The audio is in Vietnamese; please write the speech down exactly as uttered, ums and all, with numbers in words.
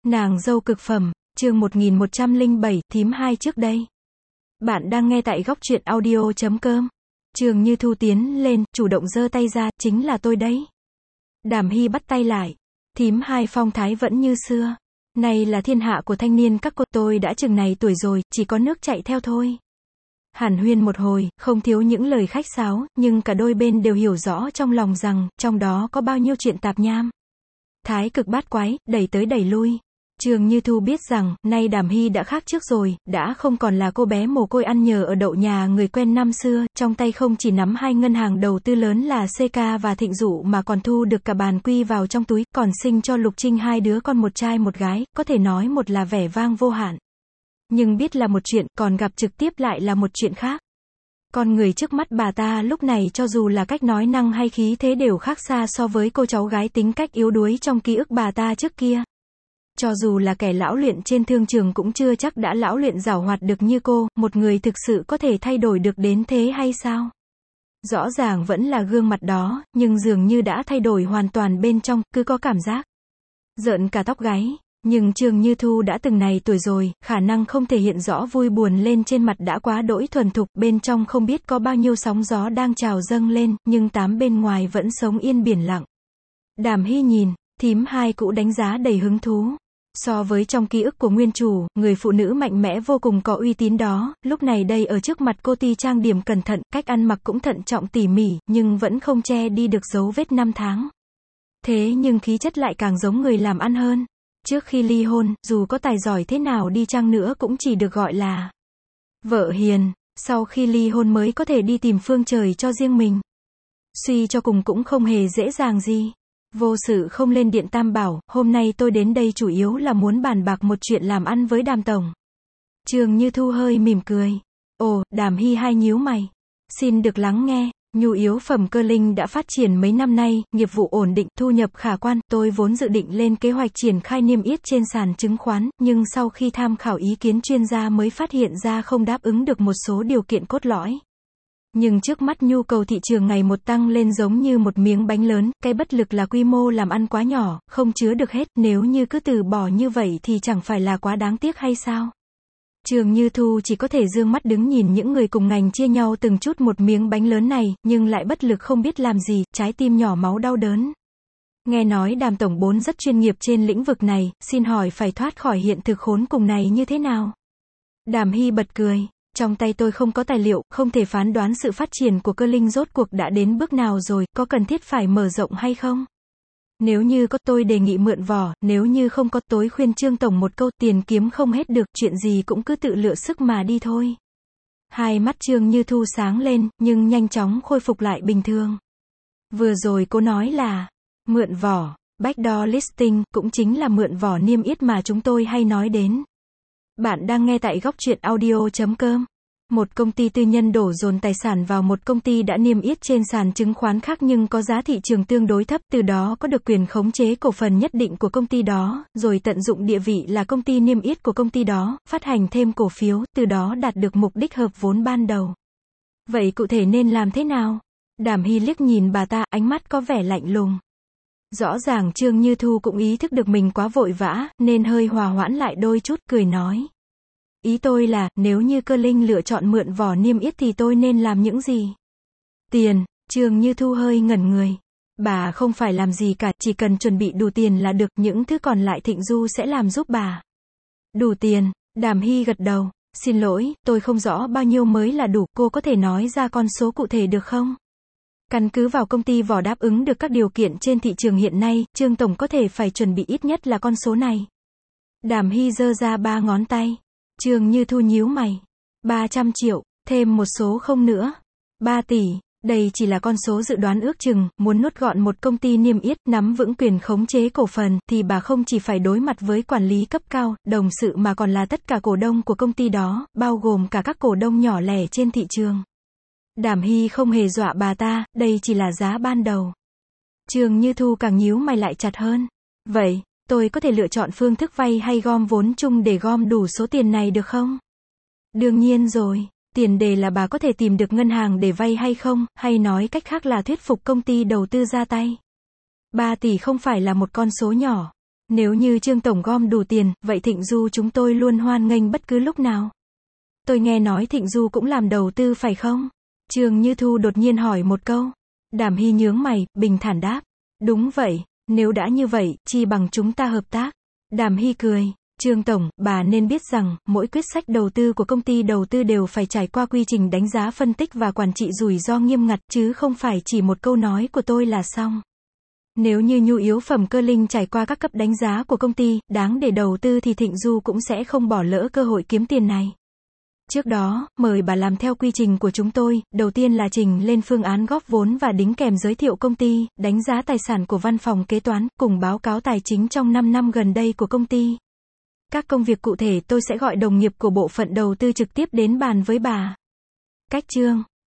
Nàng dâu cực phẩm, chương một nghìn một trăm lẻ bảy, thím hai trước đây. Bạn đang nghe tại góc truyện audio chấm com. Trường Như Thu tiến lên, chủ động giơ tay ra, chính là tôi đấy. Đàm Hy bắt tay lại. Thím hai phong thái vẫn như xưa. Này là thiên hạ của thanh niên các cô, tôi đã chừng này tuổi rồi, chỉ có nước chạy theo thôi. Hàn huyên một hồi, không thiếu những lời khách sáo, nhưng cả đôi bên đều hiểu rõ trong lòng rằng, trong đó có bao nhiêu chuyện tạp nham. Thái cực bát quái, đẩy tới đẩy lui. Trường Như Thu biết rằng, nay Đàm Hy đã khác trước rồi, đã không còn là cô bé mồ côi ăn nhờ ở đậu nhà người quen năm xưa, trong tay không chỉ nắm hai ngân hàng đầu tư lớn là xê ca và Thịnh Dụ mà còn thu được cả bàn quy vào trong túi, còn sinh cho Lục Trinh hai đứa con một trai một gái, có thể nói một là vẻ vang vô hạn. Nhưng biết là một chuyện, còn gặp trực tiếp lại là một chuyện khác. Con người trước mắt bà ta lúc này cho dù là cách nói năng hay khí thế đều khác xa so với cô cháu gái tính cách yếu đuối trong ký ức bà ta trước kia. Cho dù là kẻ lão luyện trên thương trường cũng chưa chắc đã lão luyện giảo hoạt được như cô, một người thực sự có thể thay đổi được đến thế hay sao? Rõ ràng vẫn là gương mặt đó, nhưng dường như đã thay đổi hoàn toàn bên trong, cứ có cảm giác rợn cả tóc gáy. Nhưng Trường Như Thu đã từng này tuổi rồi, khả năng không thể hiện rõ vui buồn lên trên mặt đã quá đỗi thuần thục, bên trong không biết có bao nhiêu sóng gió đang trào dâng lên, nhưng tám bên ngoài vẫn sống yên biển lặng. Đàm Hy nhìn, thím hai cũ đánh giá đầy hứng thú. So với trong ký ức của nguyên chủ, người phụ nữ mạnh mẽ vô cùng có uy tín đó, lúc này đây ở trước mặt cô ti trang điểm cẩn thận, cách ăn mặc cũng thận trọng tỉ mỉ, nhưng vẫn không che đi được dấu vết năm tháng. Thế nhưng khí chất lại càng giống người làm ăn hơn. Trước khi ly hôn, dù có tài giỏi thế nào đi chăng nữa cũng chỉ được gọi là vợ hiền, sau khi ly hôn mới có thể đi tìm phương trời cho riêng mình. Suy cho cùng cũng không hề dễ dàng gì. Vô sự không lên điện Tam Bảo, hôm nay tôi đến đây chủ yếu là muốn bàn bạc một chuyện làm ăn với Đàm tổng. Trường Như Thu hơi mỉm cười. Ồ, Đàm Hy hai nhíu mày. Xin được lắng nghe. Nhu yếu phẩm cơ linh đã phát triển mấy năm nay, nghiệp vụ ổn định, thu nhập khả quan, tôi vốn dự định lên kế hoạch triển khai niêm yết trên sàn chứng khoán, nhưng sau khi tham khảo ý kiến chuyên gia mới phát hiện ra không đáp ứng được một số điều kiện cốt lõi. Nhưng trước mắt nhu cầu thị trường ngày một tăng lên giống như một miếng bánh lớn, cái bất lực là quy mô làm ăn quá nhỏ, không chứa được hết, nếu như cứ từ bỏ như vậy thì chẳng phải là quá đáng tiếc hay sao? Trường Như Thu chỉ có thể dương mắt đứng nhìn những người cùng ngành chia nhau từng chút một miếng bánh lớn này, nhưng lại bất lực không biết làm gì, trái tim nhỏ máu đau đớn. Nghe nói Đàm tổng bốn rất chuyên nghiệp trên lĩnh vực này, xin hỏi phải thoát khỏi hiện thực khốn cùng này như thế nào? Đàm Hy bật cười. Trong tay tôi không có tài liệu, không thể phán đoán sự phát triển của cơ linh rốt cuộc đã đến bước nào rồi, có cần thiết phải mở rộng hay không? Nếu như có tôi đề nghị mượn vỏ, nếu như không có tối khuyên Trương tổng một câu, tiền kiếm không hết được, chuyện gì cũng cứ tự lựa sức mà đi thôi. Hai mắt Trương Như Thu sáng lên, nhưng nhanh chóng khôi phục lại bình thường. Vừa rồi cô nói là mượn vỏ, backdoor listing, cũng chính là mượn vỏ niêm yết mà chúng tôi hay nói đến. Bạn đang nghe tại góc truyện audio chấm com. Một công ty tư nhân đổ dồn tài sản vào một công ty đã niêm yết trên sàn chứng khoán khác nhưng có giá thị trường tương đối thấp, từ đó có được quyền khống chế cổ phần nhất định của công ty đó, rồi tận dụng địa vị là công ty niêm yết của công ty đó, phát hành thêm cổ phiếu, từ đó đạt được mục đích hợp vốn ban đầu. Vậy cụ thể nên làm thế nào? Đàm Hy liếc nhìn bà ta, ánh mắt có vẻ lạnh lùng. Rõ ràng Trương Như Thu cũng ý thức được mình quá vội vã, nên hơi hòa hoãn lại đôi chút, cười nói. Ý tôi là, nếu như cơ linh lựa chọn mượn vỏ niêm yết thì tôi nên làm những gì? Tiền, Trương Như Thu hơi ngẩn người. Bà không phải làm gì cả, chỉ cần chuẩn bị đủ tiền là được, những thứ còn lại Thịnh Du sẽ làm giúp bà. Đủ tiền, Đàm Hy gật đầu. Xin lỗi, tôi không rõ bao nhiêu mới là đủ, cô có thể nói ra con số cụ thể được không? Căn cứ vào công ty vỏ đáp ứng được các điều kiện trên thị trường hiện nay, Trương tổng có thể phải chuẩn bị ít nhất là con số này. Đàm Hy giơ ra ba ngón tay. Trường Như Thu nhíu mày. ba trăm triệu, thêm một số không nữa. ba tỷ, đây chỉ là con số dự đoán ước chừng, muốn nuốt gọn một công ty niêm yết, nắm vững quyền khống chế cổ phần, thì bà không chỉ phải đối mặt với quản lý cấp cao, đồng sự mà còn là tất cả cổ đông của công ty đó, bao gồm cả các cổ đông nhỏ lẻ trên thị trường. Đàm Hy không hề dọa bà ta, đây chỉ là giá ban đầu. Trường Như Thu càng nhíu mày lại chặt hơn. Vậy, tôi có thể lựa chọn phương thức vay hay gom vốn chung để gom đủ số tiền này được không? Đương nhiên rồi, tiền đề là bà có thể tìm được ngân hàng để vay hay không, hay nói cách khác là thuyết phục công ty đầu tư ra tay. ba tỷ không phải là một con số nhỏ. Nếu như Trương Tổng gom đủ tiền, vậy Thịnh Du chúng tôi luôn hoan nghênh bất cứ lúc nào. Tôi nghe nói Thịnh Du cũng làm đầu tư phải không? Trương Như Thu đột nhiên hỏi một câu. Đàm Hy nhướng mày, bình thản đáp. Đúng vậy, nếu đã như vậy, chi bằng chúng ta hợp tác. Đàm Hy cười. Trương Tổng, bà nên biết rằng, mỗi quyết sách đầu tư của công ty đầu tư đều phải trải qua quy trình đánh giá phân tích và quản trị rủi ro nghiêm ngặt, chứ không phải chỉ một câu nói của tôi là xong. Nếu như nhu yếu phẩm Cơ Linh trải qua các cấp đánh giá của công ty, đáng để đầu tư thì Thịnh Du cũng sẽ không bỏ lỡ cơ hội kiếm tiền này. Trước đó, mời bà làm theo quy trình của chúng tôi, đầu tiên là trình lên phương án góp vốn và đính kèm giới thiệu công ty, đánh giá tài sản của văn phòng kế toán, cùng báo cáo tài chính trong năm năm gần đây của công ty. Các công việc cụ thể tôi sẽ gọi đồng nghiệp của bộ phận đầu tư trực tiếp đến bàn với bà. Cách Trương